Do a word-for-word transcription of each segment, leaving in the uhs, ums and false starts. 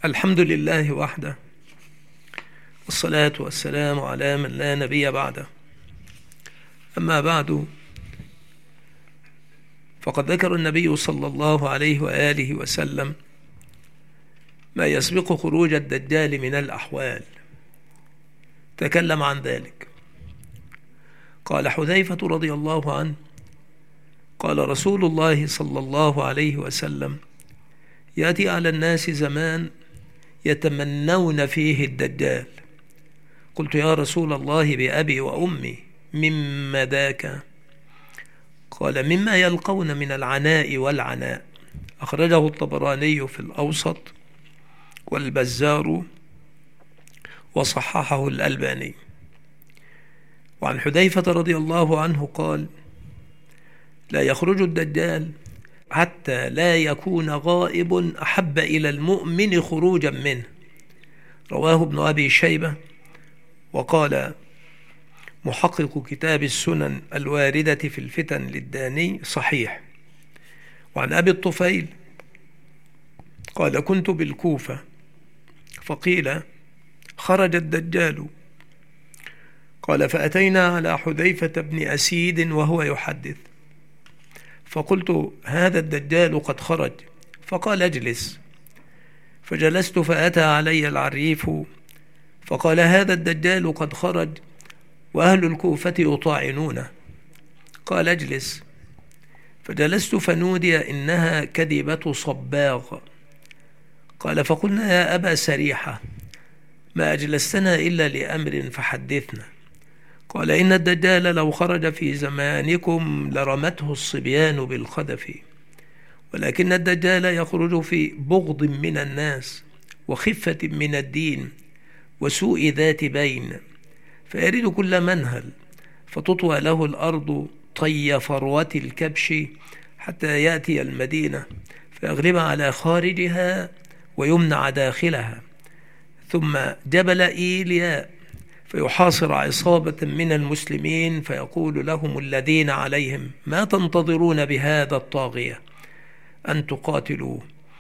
الحمد لله وحده، والصلاة والسلام على من لا نبي بعده. أما بعد، فقد ذكر النبي صلى الله عليه وآله وسلم ما يسبق خروج الدجال من الأحوال. تكلم عن ذلك. قال حذيفة رضي الله عنه: قال رسول الله صلى الله عليه وسلم: يأتي على الناس زمان يتمنون فيه الدجال. قلت: يا رسول الله بأبي وأمي، مما ذاك؟ قال: مما يلقون من العناء والعناء. أخرجه الطبراني في الأوسط والبزار وصححه الألباني. وعن حذيفة رضي الله عنه قال: لا يخرج الدجال حتى لا يكون غائب أحب إلى المؤمن خروجا منه. رواه ابن أبي شيبة. وقال محقق كتاب السنن الواردة في الفتن للداني: صحيح. وعن أبي الطفيل قال: كنت بالكوفة فقيل: خرج الدجال. قال: فأتينا على حذيفة بن أسيد وهو يحدث، فقلت: هذا الدجال قد خرج. فقال: اجلس. فجلست، فأتى علي العريف فقال: هذا الدجال قد خرج وأهل الكوفة يطاعنونه. قال: اجلس. فجلست، فنودي: إنها كذبة صباغ. قال: فقلنا: يا أبا سريحة، ما أجلستنا إلا لأمر فحدثنا. قال: إن الدجال لو خرج في زمانكم لرمته الصبيان بالخدف، ولكن الدجال يخرج في بغض من الناس وخفة من الدين وسوء ذات بين، فيرد كل منهل، فتطوى له الأرض طي فروة الكبش حتى يأتي المدينة فيغلب على خارجها ويمنع داخلها، ثم جبل إيلياء فيحاصر عصابة من المسلمين فيقول لهم الذين عليهم: ما تنتظرون بهذا الطاغية أن تقاتلوه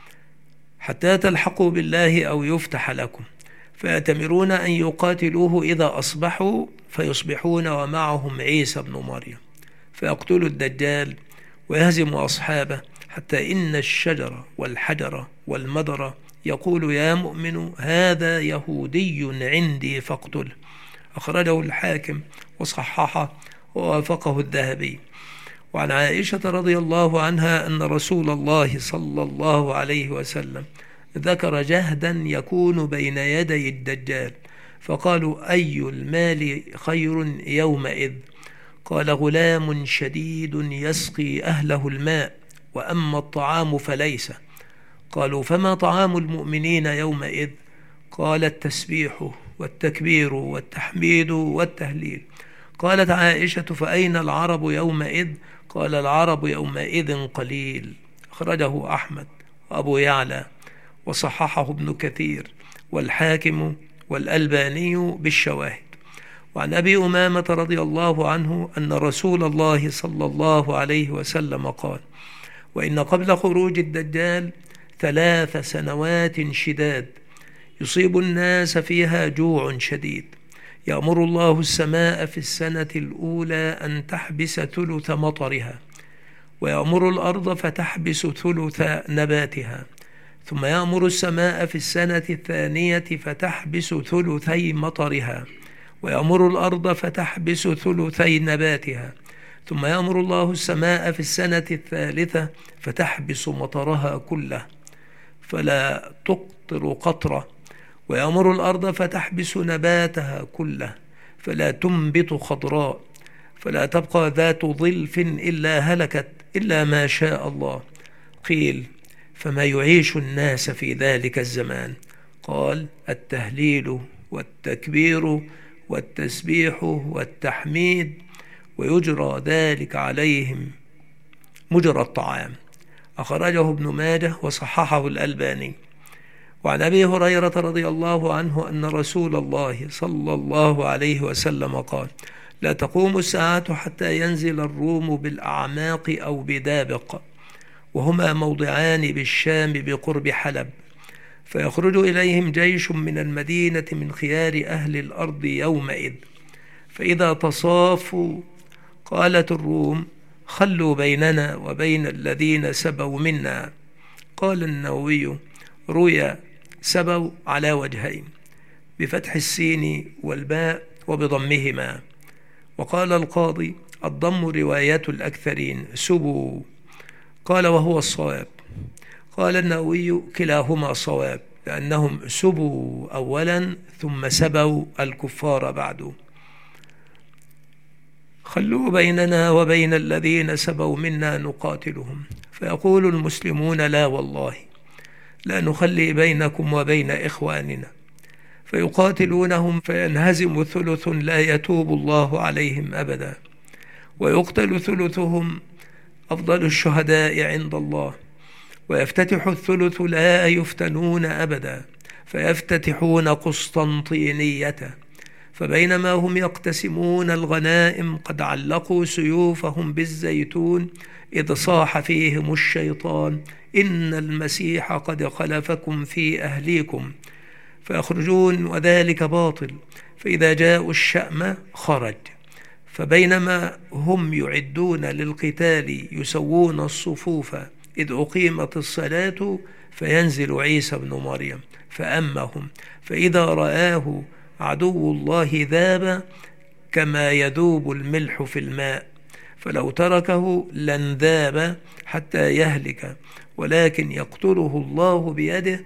حتى تلحقوا بالله أو يفتح لكم، فيأتمرون أن يقاتلوه إذا أصبحوا، فيصبحون ومعهم عيسى بن مريم، فيقتل الدجال ويهزم أصحابه، حتى إن الشجر والحجر والمدر يقول: يا مؤمن هذا يهودي عندي فاقتله. أخرجه الحاكم وصححه ووافقه الذهبي. وعن عائشة رضي الله عنها أن رسول الله صلى الله عليه وسلم ذكر جهدا يكون بين يدي الدجال، فقالوا: أي المال خير يومئذ؟ قال: غلام شديد يسقي أهله الماء، وأما الطعام فليس. قالوا: فما طعام المؤمنين يومئذ؟ قال: التسبيح والتكبير والتحميد والتهليل. قالت عائشة: فأين العرب يومئذ؟ قال: العرب يومئذ قليل. أخرجه أحمد وأبو يعلى وصححه ابن كثير والحاكم والألباني بالشواهد. وعن أبي أمامة رضي الله عنه أن رسول الله صلى الله عليه وسلم قال: وإن قبل خروج الدجال ثلاث سنوات شداد يصيب الناس فيها جوع شديد، يأمر الله السماء في السنة الأولى أن تحبس ثلث مطرها، ويأمر الأرض فتحبس ثلث نباتها، ثم يأمر السماء في السنة الثانية فتحبس ثلثي مطرها، ويأمر الأرض فتحبس ثلثي نباتها، ثم يأمر الله السماء في السنة الثالثة فتحبس مطرها كله فلا تقطر قطرة، ويأمر الأرض فتحبس نباتها كله فلا تنبت خضراء، فلا تبقى ذات ظلف إلا هلكت إلا ما شاء الله. قيل: فما يعيش الناس في ذلك الزمان؟ قال: التهليل والتكبير والتسبيح والتحميد، ويجرى ذلك عليهم مجرى الطعام. أخرجه ابن ماجه وصححه الألباني. وعن أبي هريرة رضي الله عنه أن رسول الله صلى الله عليه وسلم قال: لا تقوم الساعة حتى ينزل الروم بالأعماق أو بدابق، وهما موضعان بالشام بقرب حلب، فيخرج إليهم جيش من المدينة من خيار أهل الأرض يومئذ، فإذا تصافوا قالت الروم: خلوا بيننا وبين الذين سبوا منا. قال النووي: روي سبوا على وجهين، بفتح السين والباء وبضمهما. وقال القاضي: الضم رواية الأكثرين، سبوا. قال: وهو الصواب. قال النووي: كلاهما صواب، لأنهم سبوا أولا ثم سبوا الكفار بعد. خلوا بيننا وبين الذين سبوا منا نقاتلهم. فيقول المسلمون: لا والله، لا نخلي بينكم وبين إخواننا. فيقاتلونهم فينهزم ثلث لا يتوب الله عليهم أبدا، ويقتل ثلثهم أفضل الشهداء عند الله، ويفتتح الثلث لا يفتنون أبدا، فيفتتحون قسطنطينية. فبينما هم يقتسمون الغنائم قد علقوا سيوفهم بالزيتون، إذ صاح فيهم الشيطان: إن المسيح قد خلفكم في أهليكم. فيخرجون وذلك باطل، فإذا جاءوا الشأم خرج. فبينما هم يعدون للقتال يسوون الصفوف، إذ أقيمت الصلاة فينزل عيسى بن مريم فأمهم، فإذا رآه عدو الله ذاب كما يذوب الملح في الماء، فلو تركه لانذاب حتى يهلك، ولكن يقتله الله بيده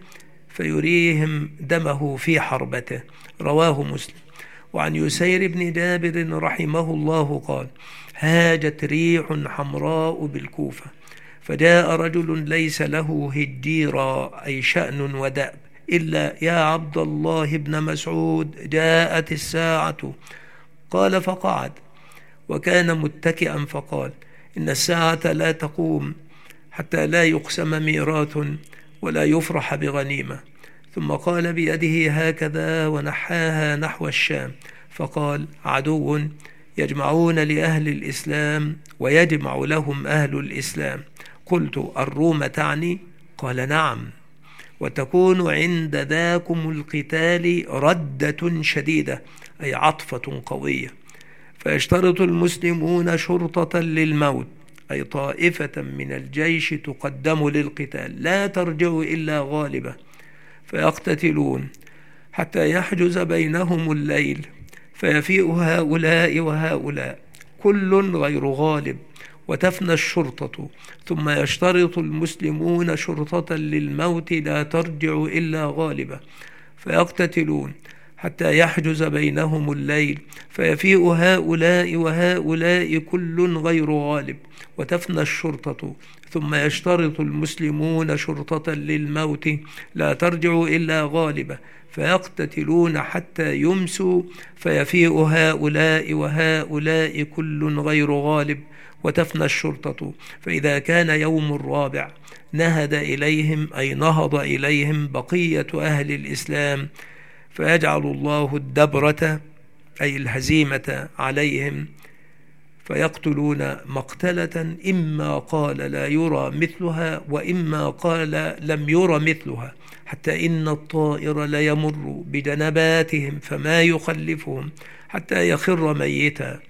فيريهم دمه في حربته. رواه مسلم. وعن يسير بن جابر رحمه الله قال: هاجت ريح حمراء بالكوفة، فجاء رجل ليس له هجيرا أي شأن ودأب إلا: يا عبد الله بن مسعود، جاءت الساعة. قال فقعد، وكان متكئا، فقال: إن الساعة لا تقوم حتى لا يقسم ميراث ولا يفرح بغنيمة. ثم قال بيده هكذا ونحاها نحو الشام، فقال: عدو يجمعون لأهل الإسلام ويجمع لهم أهل الإسلام. قلت: الروم تعني؟ قال: نعم، وتكون عند ذاكم القتال ردة شديدة أي عطفة قوية. فيشترط المسلمون شرطة للموت، أي طائفة من الجيش تقدم للقتال لا ترجع إلا غالبة، فيقتتلون حتى يحجز بينهم الليل، فيفيء هؤلاء وهؤلاء كل غير غالب، وتفنى الشرطة. ثم يشترط المسلمون شرطة للموت لا ترجع إلا غالبة، فيقتتلون حتى يحجز بينهم الليل، فيفيء هؤلاء وهؤلاء كل غير غالب، وتفنى الشرطة. ثم يشترط المسلمون شرطة للموت لا ترجع إلا غالبة، فيقتتلون حتى يمسوا، فيفيء هؤلاء وهؤلاء كل غير غالب، وتفنى الشرطة. فإذا كان يوم الرابع نهد إليهم أي نهض إليهم بقية أهل الإسلام، فيجعل الله الدبرة أي الهزيمة عليهم، فيقتلون مقتلة إما قال لا يرى مثلها وإما قال لم يرى مثلها، حتى إن الطائر ليمر بجنباتهم فما يخلفهم حتى يخر ميتا.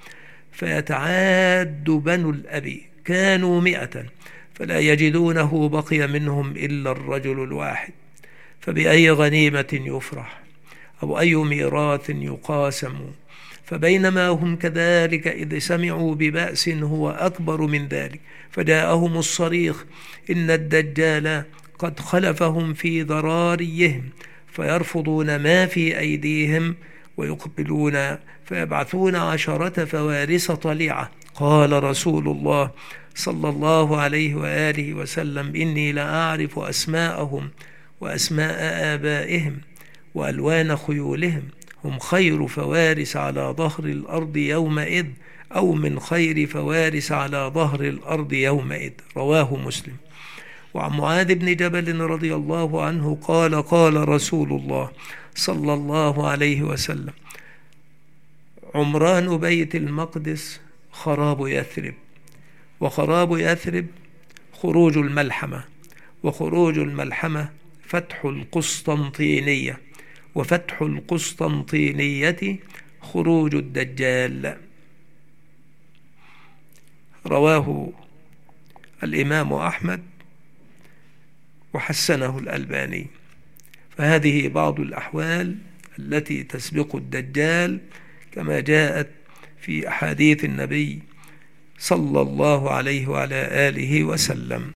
فيتعاد بنو الأبي، كانوا مئة، فلا يجدونه بقي منهم إلا الرجل الواحد. فبأي غنيمة يفرح أو أي ميراث يقاسم؟ فبينما هم كذلك إذ سمعوا ببأس هو أكبر من ذلك، فجاءهم الصريخ: إن الدجال قد خلفهم في ذراريهم، فيرفضون ما في أيديهم ويقبلون، فيبعثون عشرة فوارس طليعة. قال رسول الله صلى الله عليه وآله وسلم: إني لأعرف أسماءهم وأسماء آبائهم وألوان خيولهم، هم خير فوارس على ظهر الأرض يومئذ، أو من خير فوارس على ظهر الأرض يومئذ. رواه مسلم. وعن معاذ بن جبل رضي الله عنه قال: قال رسول الله صلى الله عليه وسلم: عمران بيت المقدس خراب يثرب، وخراب يثرب خروج الملحمة، وخروج الملحمة فتح القسطنطينية، وفتح القسطنطينية خروج الدجال. رواه الإمام أحمد وحسنه الألباني. فهذه بعض الأحوال التي تسبق الدجال كما جاءت في أحاديث النبي صلى الله عليه وعلى آله وسلم.